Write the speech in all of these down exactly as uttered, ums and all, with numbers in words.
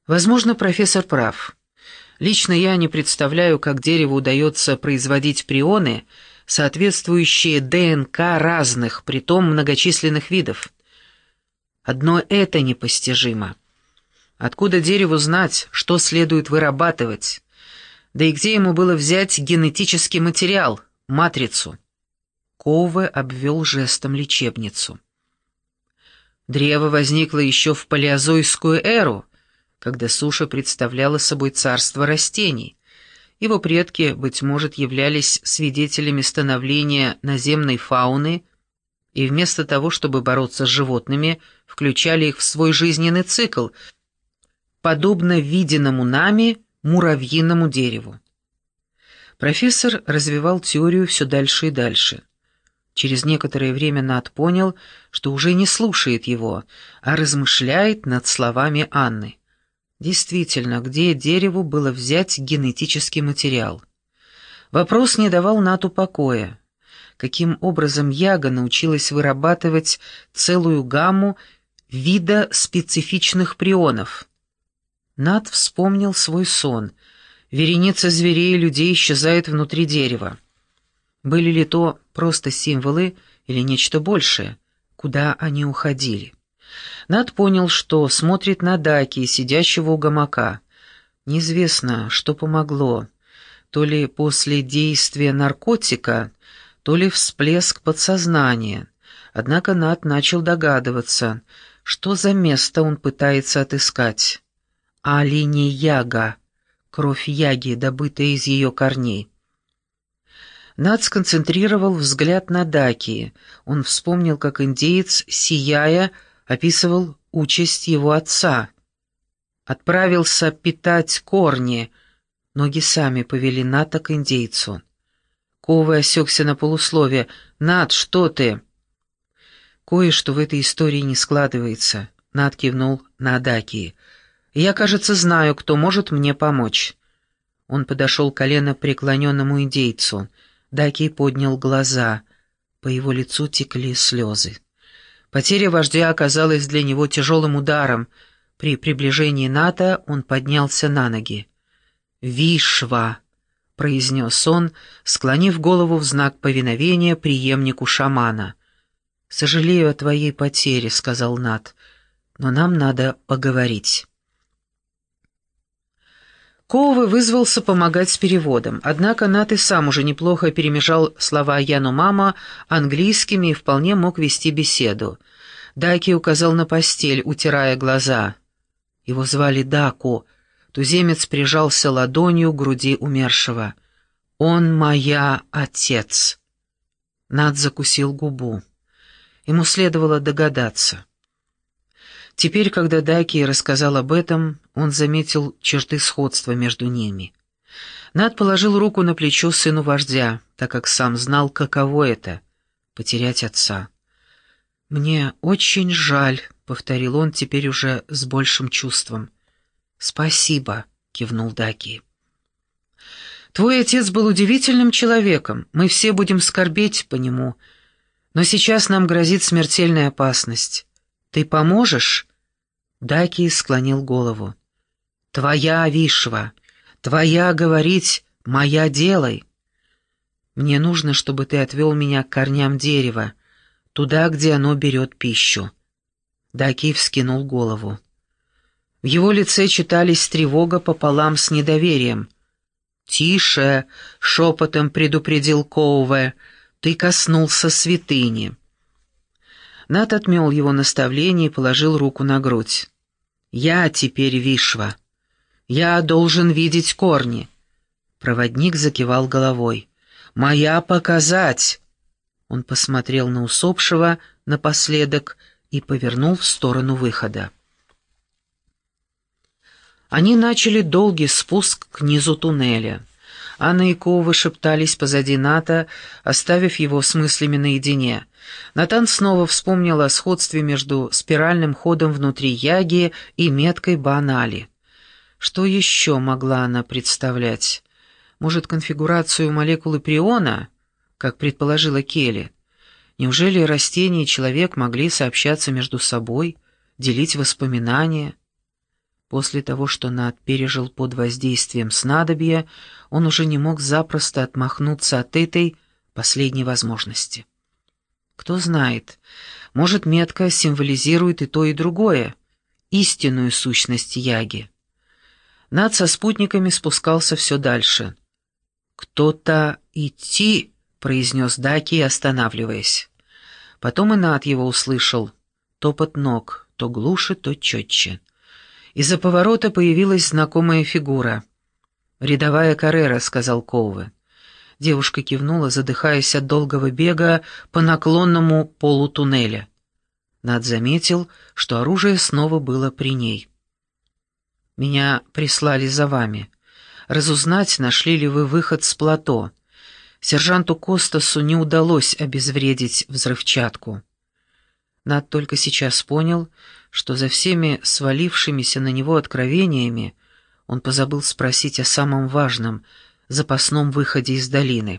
Возможно, профессор прав. Лично я не представляю, как дереву удается производить прионы, соответствующие ДНК разных, притом многочисленных видов. Одно это непостижимо. Откуда дереву знать, что следует вырабатывать? Да и где ему было взять генетический материал, матрицу? Коуве обвел жестом лечебницу. Древо возникло еще в палеозойскую эру, когда суша представляла собой царство растений. Его предки, быть может, являлись свидетелями становления наземной фауны и вместо того, чтобы бороться с животными, включали их в свой жизненный цикл, подобно виденному нами муравьиному дереву. Профессор развивал теорию все дальше и дальше. Через некоторое время Нат понял, что уже не слушает его, а размышляет над словами Анны. Действительно, где дереву было взять генетический материал? Вопрос не давал Нату покоя. Каким образом Яга научилась вырабатывать целую гамму вида специфичных прионов? Нат вспомнил свой сон. Вереница зверей и людей исчезает внутри дерева. Были ли то просто символы или нечто большее? Куда они уходили? Нат понял, что смотрит на Даки, сидящего у гамака. Неизвестно, что помогло. То ли после действия наркотика, то ли всплеск подсознания. Однако Нат начал догадываться, что за место он пытается отыскать. Алини Яга, кровь Яги, добытая из ее корней. Нат сконцентрировал взгляд на Даки. Он вспомнил, как индеец, сияя, описывал участь его отца. Отправился питать корни. Ноги сами повели Ната к индейцу. Коуве осекся на полуслове. «Нат, что ты?» «Кое-что в этой истории не складывается», — Нат кивнул на Даки. «Я, кажется, знаю, кто может мне помочь». Он подошел к колено преклоненному индейцу. Даки поднял глаза. По его лицу текли слезы. Потеря вождя оказалась для него тяжелым ударом. При приближении Ната он поднялся на ноги. «Вишва», — произнес он, склонив голову в знак повиновения преемнику шамана. «Сожалею о твоей потере», — сказал Нат, — «но нам надо поговорить». Коуве вызвался помогать с переводом, однако Нат и сам уже неплохо перемежал слова Янумама английскими и вполне мог вести беседу. Даки указал на постель, утирая глаза. Его звали Даку. Туземец прижался ладонью к груди умершего. «Он моя отец». Нат закусил губу. Ему следовало догадаться. Теперь, когда Даки рассказал об этом, он заметил черты сходства между ними. Нат положил руку на плечо сыну вождя, так как сам знал, каково это — потерять отца. «Мне очень жаль», — повторил он теперь уже с большим чувством. «Спасибо», — кивнул Даки. «Твой отец был удивительным человеком, мы все будем скорбеть по нему, но сейчас нам грозит смертельная опасность. Ты поможешь?» Даки склонил голову. «Твоя Вишва, твоя говорить, моя делай. Мне нужно, чтобы ты отвел меня к корням дерева, туда, где оно берет пищу». Даки вскинул голову. В его лице читались тревога пополам с недоверием. «Тише!» — шепотом предупредил Коуве. «Ты коснулся святыни». Нат отмел его наставление и положил руку на грудь. «Я теперь Вишва. Я должен видеть корни». Проводник закивал головой. «Моя показать!» Он посмотрел на усопшего напоследок и повернул в сторону выхода. Они начали долгий спуск к низу туннеля. Анна и Коуве шептались позади Ната, оставив его с мыслями наедине. Натан снова вспомнил о сходстве между спиральным ходом внутри Яги и меткой Банали. Что еще могла она представлять? Может, конфигурацию молекулы приона, как предположила Келли? Неужели растения и человек могли сообщаться между собой, делить воспоминания? После того, что Нат пережил под воздействием снадобья, он уже не мог запросто отмахнуться от этой последней возможности. Кто знает, может, метка символизирует и то, и другое, истинную сущность Яги. Нат со спутниками спускался все дальше. «Кто-то идти», — произнес Даки, останавливаясь. Потом и Нат его услышал. Топот ног, то глуше, то четче. Из-за поворота появилась знакомая фигура. «Рядовая Каррера», — сказал Коуве. Девушка кивнула, задыхаясь от долгого бега по наклонному полу туннеля. Нат заметил, что оружие снова было при ней. «Меня прислали за вами. Разузнать, нашли ли вы выход с плато. Сержанту Костасу не удалось обезвредить взрывчатку». Нат только сейчас понял, что за всеми свалившимися на него откровениями он позабыл спросить о самом важном — запасном выходе из долины.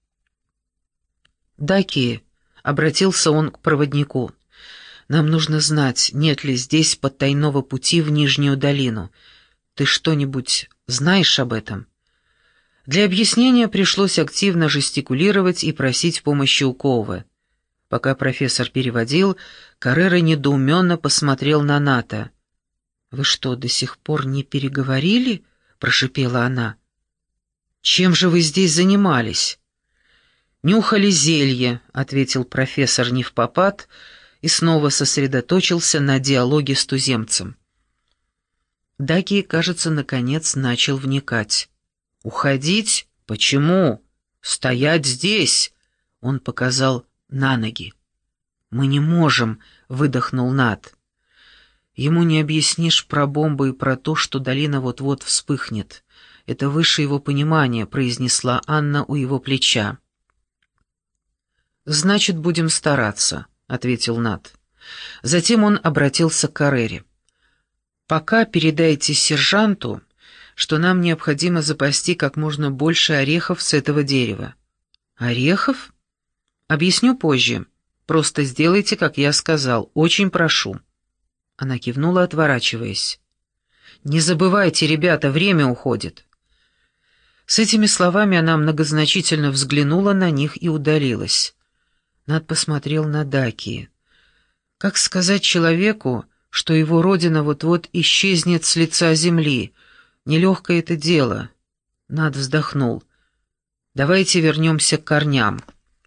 «Даки», — обратился он к проводнику, — «нам нужно знать, нет ли здесь потайного пути в Нижнюю долину. Ты что-нибудь знаешь об этом?» Для объяснения пришлось активно жестикулировать и просить помощи у Коуве. Пока профессор переводил, Каррера недоуменно посмотрел на Ната. «Вы что, до сих пор не переговорили?» — прошипела она. «Чем же вы здесь занимались?» «Нюхали зелье», — ответил профессор невпопад и снова сосредоточился на диалоге с туземцем. Даки, кажется, наконец начал вникать. «Уходить? Почему? Стоять здесь!» — он показал на ноги. «Мы не можем», — выдохнул Нат. «Ему не объяснишь про бомбу и про то, что долина вот-вот вспыхнет. Это выше его понимания», — произнесла Анна у его плеча. «Значит, будем стараться», — ответил Нат. Затем он обратился к Каррере. «Пока передайте сержанту, что нам необходимо запасти как можно больше орехов с этого дерева». «Орехов? Объясню позже. Просто сделайте, как я сказал. Очень прошу». Она кивнула, отворачиваясь. «Не забывайте, ребята, время уходит». С этими словами она многозначительно взглянула на них и удалилась. Нат посмотрел на Даки. Как сказать человеку, что его родина вот-вот исчезнет с лица земли? Нелегкое это дело. Нат вздохнул. «Давайте вернемся к корням».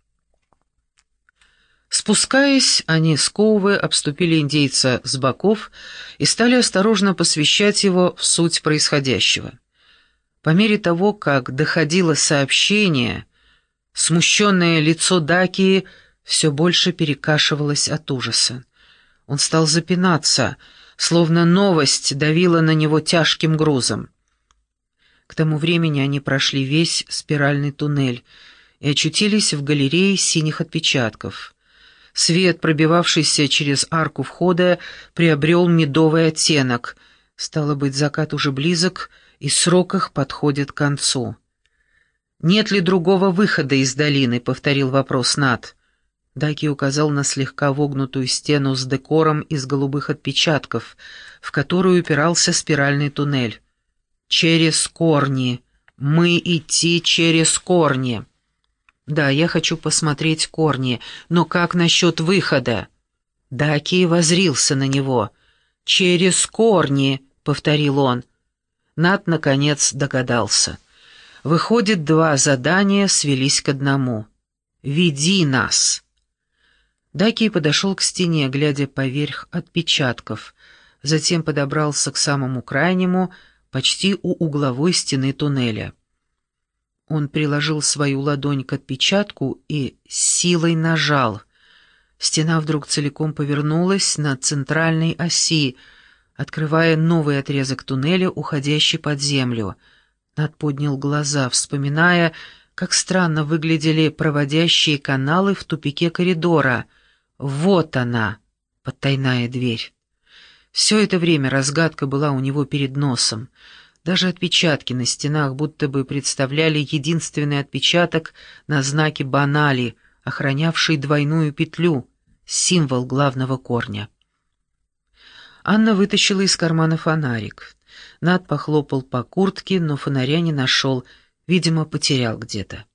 Спускаясь, они с Коуве обступили индейца с боков и стали осторожно посвящать его в суть происходящего. По мере того, как доходило сообщение, смущенное лицо Даки все больше перекашивалось от ужаса. Он стал запинаться, словно новость давила на него тяжким грузом. К тому времени они прошли весь спиральный туннель и очутились в галерее синих отпечатков. Свет, пробивавшийся через арку входа, приобрел медовый оттенок. Стало быть, закат уже близок, и срок их подходит к концу. «Нет ли другого выхода из долины?» — повторил вопрос Нат. Даки указал на слегка вогнутую стену с декором из голубых отпечатков, в которую упирался спиральный туннель. «Через корни. Мы идти через корни». «Да, я хочу посмотреть корни, но как насчет выхода?» Даки воззрился на него. «Через корни», — повторил он. Нат, наконец, догадался. Выходит, два задания свелись к одному. «Веди нас». Даки подошел к стене, глядя поверх отпечатков, затем подобрался к самому крайнему, почти у угловой стены туннеля. Он приложил свою ладонь к отпечатку и силой нажал. Стена вдруг целиком повернулась на центральной оси, открывая новый отрезок туннеля, уходящий под землю. Нат поднял глаза, вспоминая, как странно выглядели проводящие каналы в тупике коридора. Вот она, потайная дверь. Все это время разгадка была у него перед носом. Даже отпечатки на стенах будто бы представляли единственный отпечаток на знаке банали, охранявший двойную петлю, символ главного корня. Анна вытащила из кармана фонарик. Над похлопал по куртке, но фонаря не нашел, видимо, потерял где-то.